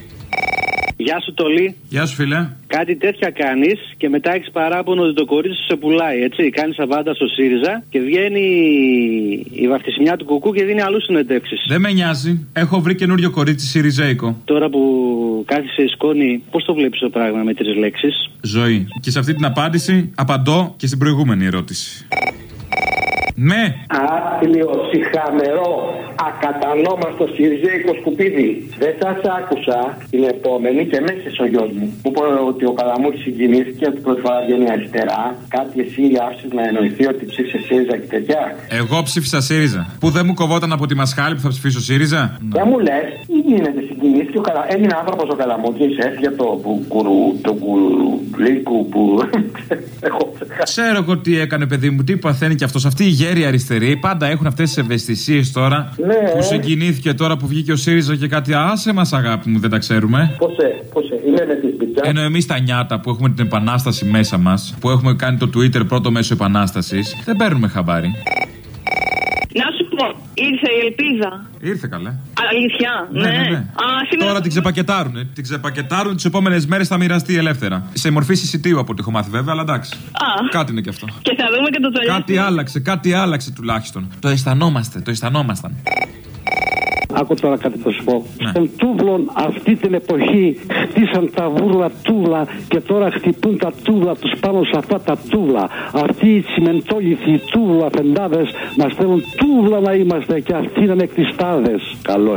Γεια σου, Τολί. Γεια σου, φίλε. Κάτι τέτοια κάνεις και μετά έχεις παράπονο ότι το κορίτσι σου σε πουλάει, έτσι. Κάνεις αβάντα στο ΣΥΡΙΖΑ και βγαίνει η βαφτισιμιά του κουκού και δίνει αλλού συνεντεύξεις. Δεν με νοιάζει. Έχω βρει καινούριο κορίτσι ΣΥΡΙΖΑΙΚΟ. Τώρα που κάθισε η σκόνη, πώς το βλέπεις το πράγμα με 3 λέξεις? Ζωή. Και σε αυτή την απάντηση απαντώ και στην προηγούμενη ερώτηση. Ναι. Άθλιο, συχαμερό, ακατανόμαστο Σιριζέικο σκουπίδι. Δεν σας άκουσα την επόμενη και μέσα ο γιος μου. Μου είπε ότι ο Καλαμούρης συγκινήθηκε ότι πρώτη φορά βγαίνει αριστερά. Κάτι εσύ άφησες να εννοηθεί ότι ψήφισε ΣΥΡΙΖΑ και τέτοια. Εγώ ψήφισα ΣΥΡΙΖΑ. Που δεν μου κοβόταν από τη μασχάλη που θα ψηφίσω ΣΥΡΙΖΑ. Δεν μου λες, τι γίνεται, συγκινήθηκε έγινε άνθρωπος ο Καλαμούρης, έφυγε το κουλίκου που. Ξέρω εγώ τι έκανε, παιδί μου, τι παθαίνει κι αυτός. Αυτή η γέροι αριστεροί πάντα έχουν αυτές τις ευαισθησίες τώρα. Ναι. Που συγκινήθηκε τώρα που βγήκε ο ΣΥΡΙΖΑ και κάτι. Άσε μας, αγάπη μου, δεν τα ξέρουμε. Πόσε, είναι με τη σπιτιά. Ενώ εμείς τα νιάτα που έχουμε την επανάσταση μέσα μας, που έχουμε κάνει το Twitter πρώτο μέσο επανάστασης, δεν παίρνουμε χαμπάρι. Να σου πω, ήρθε η ελπίδα. Ήρθε καλέ. Αλήθεια, ναι. Τώρα την ξεπακετάρουνε. Την ξεπακετάρουν, τις επόμενες μέρες θα μοιραστεί ελεύθερα. Σε μορφή συσιτίου από ό,τι έχω μάθει βέβαια, αλλά εντάξει. Κάτι είναι και αυτό. Και θα δούμε και το Τζολιά. Κάτι άλλαξε τουλάχιστον. Το αισθανόμασταν. Άκου τώρα κάτι θα σου πω. Στον Τούβλον αυτή την εποχή χτίσαν τα βούρλα τούβλα και τώρα χτυπούν τα τούβλα τους πάνω σε αυτά τα τούβλα. Αυτοί οι τσιμεντόλιθοι τούβλα φεντάδες μας θέλουν τούβλα να είμαστε και αυτοί είναι κτιστάδες. Καλό,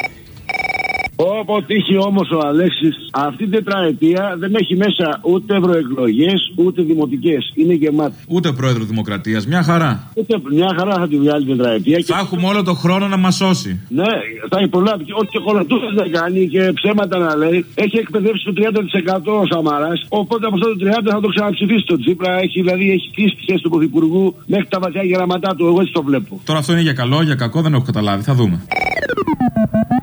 Όπω τύχει όμως ο Αλέξης, αυτή την τετραετία δεν έχει μέσα ούτε ευρωεκλογές ούτε δημοτικές. Είναι γεμάτη. Ούτε πρόεδρο Δημοκρατίας, μια χαρά. Μια χαρά θα τη βγάλει την τετραετία. Θα έχουμε όλο τον χρόνο να μας σώσει. Ναι, θα υπολάβει. Όχι και κολοτούχες δεν κάνει και ψέματα να λέει. Έχει εκπαιδεύσει το 30% ο Σαμαράς. Οπότε από αυτό το 30% θα το ξαναψηφίσει το Τσίπρα. Έχει κλείσει τη θέση του Πρωθυπουργού μέχρι τα βαθιά γεραματά του. Εγώ έτσι το βλέπω. Τώρα αυτό είναι για καλό, για κακό δεν έχω καταλάβει. Θα δούμε.